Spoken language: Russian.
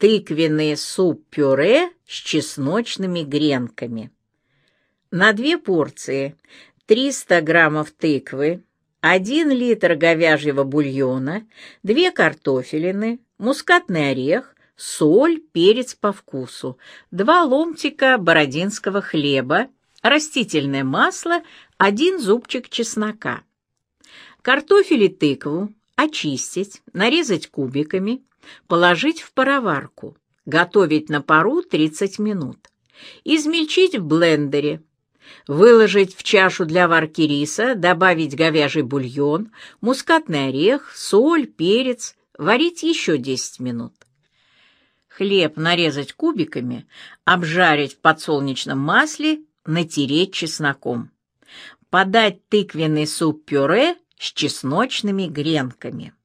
Тыквенный суп-пюре с чесночными гренками. На 2 порции 300 граммов тыквы, 1 литр говяжьего бульона, 2 картофелины, мускатный орех, соль, перец по вкусу, 2 ломтика бородинского хлеба, растительное масло, 1 зубчик чеснока. Картофель и тыкву очистить, нарезать кубиками, положить в пароварку, готовить на пару 30 минут. Измельчить в блендере, выложить в чашу для варки риса, добавить говяжий бульон, мускатный орех, соль, перец, варить еще 10 минут. Хлеб нарезать кубиками, обжарить в подсолнечном масле, натереть чесноком. Подать тыквенный суп-пюре с чесночными гренками.